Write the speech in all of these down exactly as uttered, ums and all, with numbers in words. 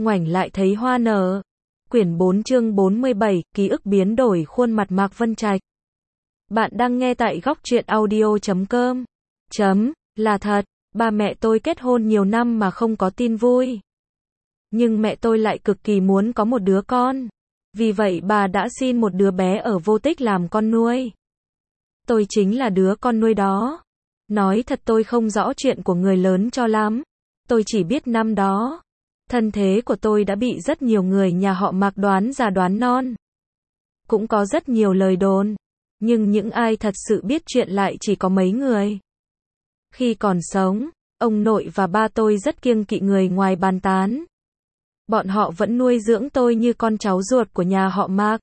ngoảnh lại thấy hoa nở. Quyển bốn chương bốn mươi bảy, ký ức biến đổi khuôn mặt Mạc Vân Trạch. Bạn đang nghe tại góc truyện audio chấm com. Chấm, là thật, ba mẹ tôi kết hôn nhiều năm mà không có tin vui. Nhưng mẹ tôi lại cực kỳ muốn có một đứa con. Vì vậy bà đã xin một đứa bé ở Vô Tích làm con nuôi. Tôi chính là đứa con nuôi đó. Nói thật tôi không rõ chuyện của người lớn cho lắm. Tôi chỉ biết năm đó, thân thế của tôi đã bị rất nhiều người nhà họ Mạc đoán già đoán non. Cũng có rất nhiều lời đồn. Nhưng những ai thật sự biết chuyện lại chỉ có mấy người. Khi còn sống, ông nội và ba tôi rất kiêng kỵ người ngoài bàn tán. Bọn họ vẫn nuôi dưỡng tôi như con cháu ruột của nhà họ Mạc.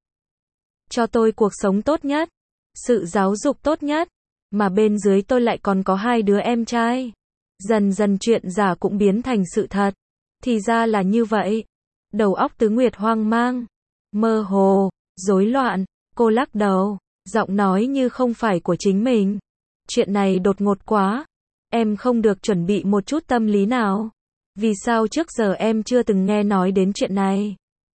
Cho tôi cuộc sống tốt nhất, sự giáo dục tốt nhất. Mà bên dưới tôi lại còn có hai đứa em trai. Dần dần chuyện giả cũng biến thành sự thật. Thì ra là như vậy. Đầu óc Tứ Nguyệt hoang mang, mơ hồ, rối loạn. Cô lắc đầu, giọng nói như không phải của chính mình. Chuyện này đột ngột quá. Em không được chuẩn bị một chút tâm lý nào. Vì sao trước giờ em chưa từng nghe nói đến chuyện này?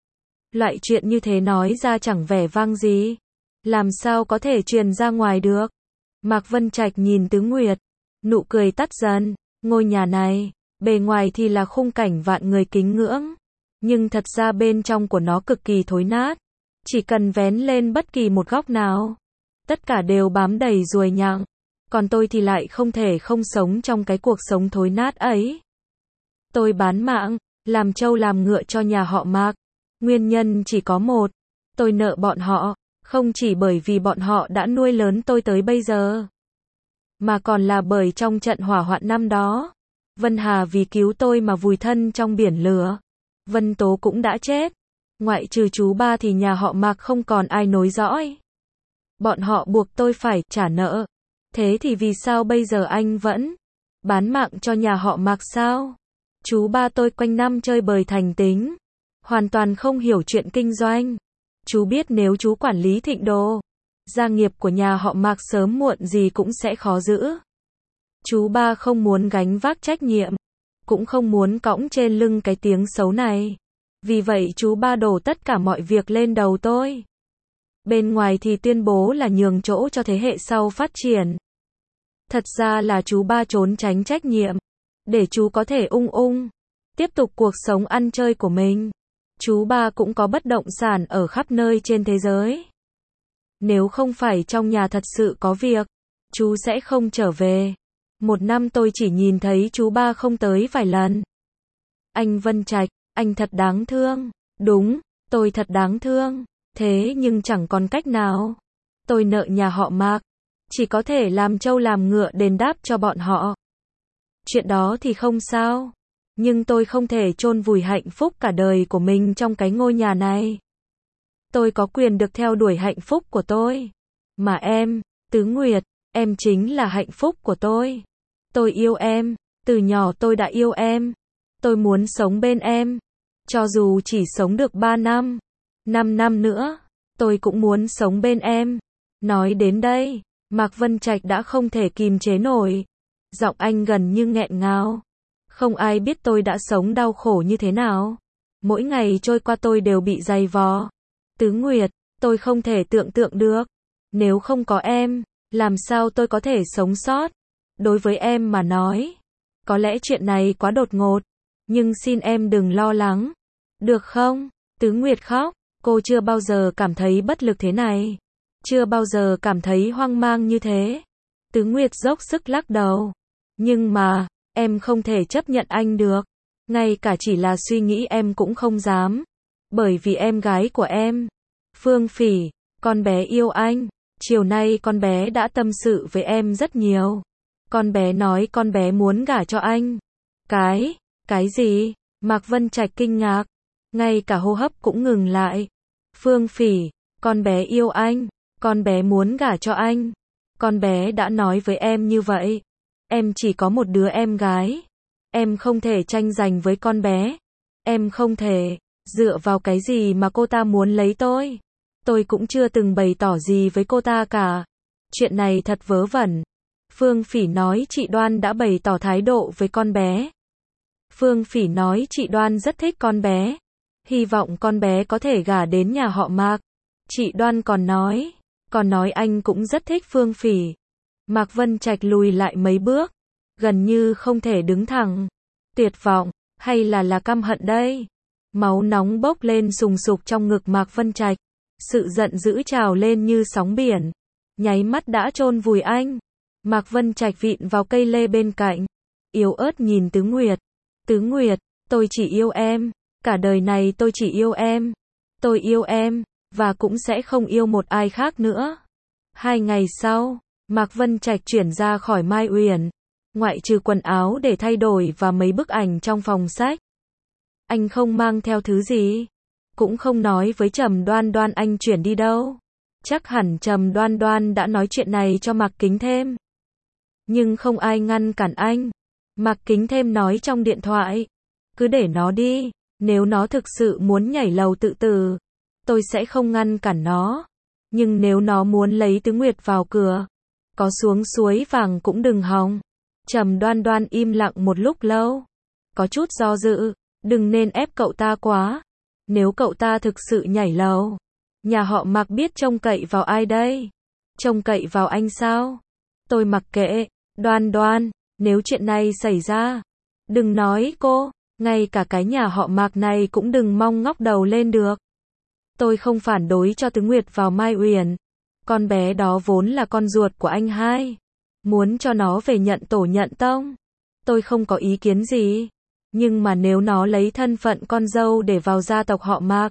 Loại chuyện như thế nói ra chẳng vẻ vang gì. Làm sao có thể truyền ra ngoài được? Mạc Vân Trạch nhìn Tứ Nguyệt, nụ cười tắt dần. Ngôi nhà này, bề ngoài thì là khung cảnh vạn người kính ngưỡng, nhưng thật ra bên trong của nó cực kỳ thối nát. Chỉ cần vén lên bất kỳ một góc nào, tất cả đều bám đầy ruồi nhặng. Còn tôi thì lại không thể không sống trong cái cuộc sống thối nát ấy. Tôi bán mạng, làm trâu làm ngựa cho nhà họ Mạc. Nguyên nhân chỉ có một, tôi nợ bọn họ. Không chỉ bởi vì bọn họ đã nuôi lớn tôi tới bây giờ, mà còn là bởi trong trận hỏa hoạn năm đó, Vân Hà vì cứu tôi mà vùi thân trong biển lửa. Vân Tố cũng đã chết. Ngoại trừ chú ba thì nhà họ Mạc không còn ai nối dõi. Bọn họ buộc tôi phải trả nợ. Thế thì vì sao bây giờ anh vẫn bán mạng cho nhà họ Mạc sao? Chú ba tôi quanh năm chơi bời thành tính, hoàn toàn không hiểu chuyện kinh doanh. Chú biết nếu chú quản lý Thịnh Đồ, gia nghiệp của nhà họ Mạc sớm muộn gì cũng sẽ khó giữ. Chú ba không muốn gánh vác trách nhiệm, cũng không muốn cõng trên lưng cái tiếng xấu này. Vì vậy chú ba đổ tất cả mọi việc lên đầu tôi. Bên ngoài thì tuyên bố là nhường chỗ cho thế hệ sau phát triển. Thật ra là chú ba trốn tránh trách nhiệm, để chú có thể ung ung tiếp tục cuộc sống ăn chơi của mình. Chú ba cũng có bất động sản ở khắp nơi trên thế giới. Nếu không phải trong nhà thật sự có việc, chú sẽ không trở về. Một năm tôi chỉ nhìn thấy chú ba không tới vài lần. Anh Vân Trạch, anh thật đáng thương. Đúng, tôi thật đáng thương. Thế nhưng chẳng còn cách nào. Tôi nợ nhà họ Mạc, chỉ có thể làm trâu làm ngựa đền đáp cho bọn họ. Chuyện đó thì không sao. Nhưng tôi không thể chôn vùi hạnh phúc cả đời của mình trong cái ngôi nhà này. Tôi có quyền được theo đuổi hạnh phúc của tôi. Mà em, Tứ Nguyệt, em chính là hạnh phúc của tôi. Tôi yêu em, từ nhỏ tôi đã yêu em. Tôi muốn sống bên em. Cho dù chỉ sống được ba năm, năm năm nữa, tôi cũng muốn sống bên em. Nói đến đây, Mạc Vân Trạch đã không thể kìm chế nổi. Giọng anh gần như nghẹn ngào. Không ai biết tôi đã sống đau khổ như thế nào. Mỗi ngày trôi qua tôi đều bị dày vò. Tứ Nguyệt, tôi không thể tưởng tượng được. Nếu không có em, làm sao tôi có thể sống sót? Đối với em mà nói, có lẽ chuyện này quá đột ngột. Nhưng xin em đừng lo lắng. Được không? Tứ Nguyệt khóc. Cô chưa bao giờ cảm thấy bất lực thế này. Chưa bao giờ cảm thấy hoang mang như thế. Tứ Nguyệt dốc sức lắc đầu. Nhưng mà, em không thể chấp nhận anh được. Ngay cả chỉ là suy nghĩ em cũng không dám. Bởi vì em gái của em, Phương Phỉ, con bé yêu anh. Chiều nay con bé đã tâm sự với em rất nhiều. Con bé nói con bé muốn gả cho anh. Cái, cái gì? Mạc Vân Trạch kinh ngạc. Ngay cả hô hấp cũng ngừng lại. Phương Phỉ, con bé yêu anh. Con bé muốn gả cho anh. Con bé đã nói với em như vậy. Em chỉ có một đứa em gái. Em không thể tranh giành với con bé. Em không thể. Dựa vào cái gì mà cô ta muốn lấy tôi? Tôi cũng chưa từng bày tỏ gì với cô ta cả. Chuyện này thật vớ vẩn. Phương Phỉ nói chị Đoan đã bày tỏ thái độ với con bé. Phương Phỉ nói chị Đoan rất thích con bé. Hy vọng con bé có thể gả đến nhà họ Mạc. Chị Đoan còn nói, còn nói anh cũng rất thích Phương Phỉ. Mạc Vân Trạch lùi lại mấy bước, gần như không thể đứng thẳng. Tuyệt vọng, hay là là căm hận đây? Máu nóng bốc lên sùng sục trong ngực Mạc Vân Trạch. Sự giận dữ trào lên như sóng biển, nháy mắt đã chôn vùi anh. Mạc Vân Trạch vịn vào cây lê bên cạnh, yếu ớt nhìn Tứ Nguyệt. Tứ Nguyệt, tôi chỉ yêu em, cả đời này tôi chỉ yêu em. Tôi yêu em, và cũng sẽ không yêu một ai khác nữa. Hai ngày sau, Mạc Vân Trạch chuyển ra khỏi Mai Uyển, ngoại trừ quần áo để thay đổi và mấy bức ảnh trong phòng sách. Anh không mang theo thứ gì, cũng không nói với Trầm Đoan Đoan anh chuyển đi đâu. Chắc hẳn Trầm Đoan Đoan đã nói chuyện này cho Mạc Kính Thêm. Nhưng không ai ngăn cản anh. Mạc Kính Thêm nói trong điện thoại, cứ để nó đi, nếu nó thực sự muốn nhảy lầu tự tử, tôi sẽ không ngăn cản nó. Nhưng nếu nó muốn lấy Tứ Nguyệt vào cửa, có xuống suối vàng cũng đừng hòng. Trầm Đoan Đoan im lặng một lúc lâu, có chút do dự, đừng nên ép cậu ta quá. Nếu cậu ta thực sự nhảy lầu, nhà họ Mạc biết trông cậy vào ai đây? Trông cậy vào anh sao? Tôi mặc kệ. Đoan Đoan, nếu chuyện này xảy ra, đừng nói cô, ngay cả cái nhà họ Mạc này cũng đừng mong ngóc đầu lên được. Tôi không phản đối cho Tứ Nguyệt vào Mai Uyển. Con bé đó vốn là con ruột của anh hai. Muốn cho nó về nhận tổ nhận tông, tôi không có ý kiến gì. Nhưng mà nếu nó lấy thân phận con dâu để vào gia tộc họ Mạc,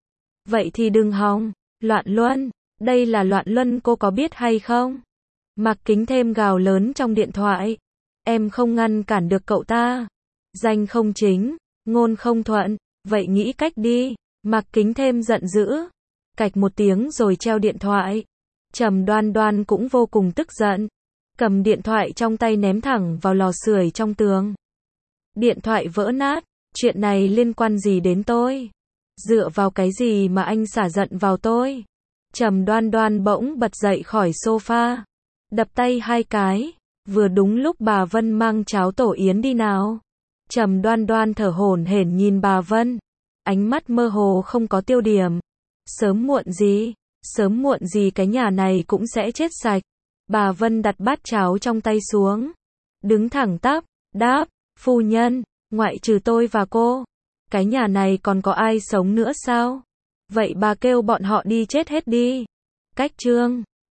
vậy thì đừng hòng. Loạn luân, đây là loạn luân, cô có biết hay không? Mạc Kính Thêm gào lớn trong điện thoại. Em không ngăn cản được cậu ta. Danh không chính, ngôn không thuận, vậy nghĩ cách đi. Mạc Kính Thêm giận dữ. Cạch một tiếng rồi treo điện thoại. Trầm Đoan Đoan cũng vô cùng tức giận, cầm điện thoại trong tay ném thẳng vào lò sưởi trong tường. Điện thoại vỡ nát, chuyện này liên quan gì đến tôi? Dựa vào cái gì mà anh xả giận vào tôi? Trầm Đoan Đoan bỗng bật dậy khỏi sofa, đập tay hai cái, vừa đúng lúc bà Vân mang cháo tổ yến đi nào. Trầm Đoan Đoan thở hổn hển nhìn bà Vân, ánh mắt mơ hồ không có tiêu điểm. Sớm muộn gì, sớm muộn gì cái nhà này cũng sẽ chết sạch. Bà Vân đặt bát cháo trong tay xuống, đứng thẳng tắp, đáp, phu nhân, ngoại trừ tôi và cô, cái nhà này còn có ai sống nữa sao? Vậy bà kêu bọn họ đi chết hết đi. Cách chương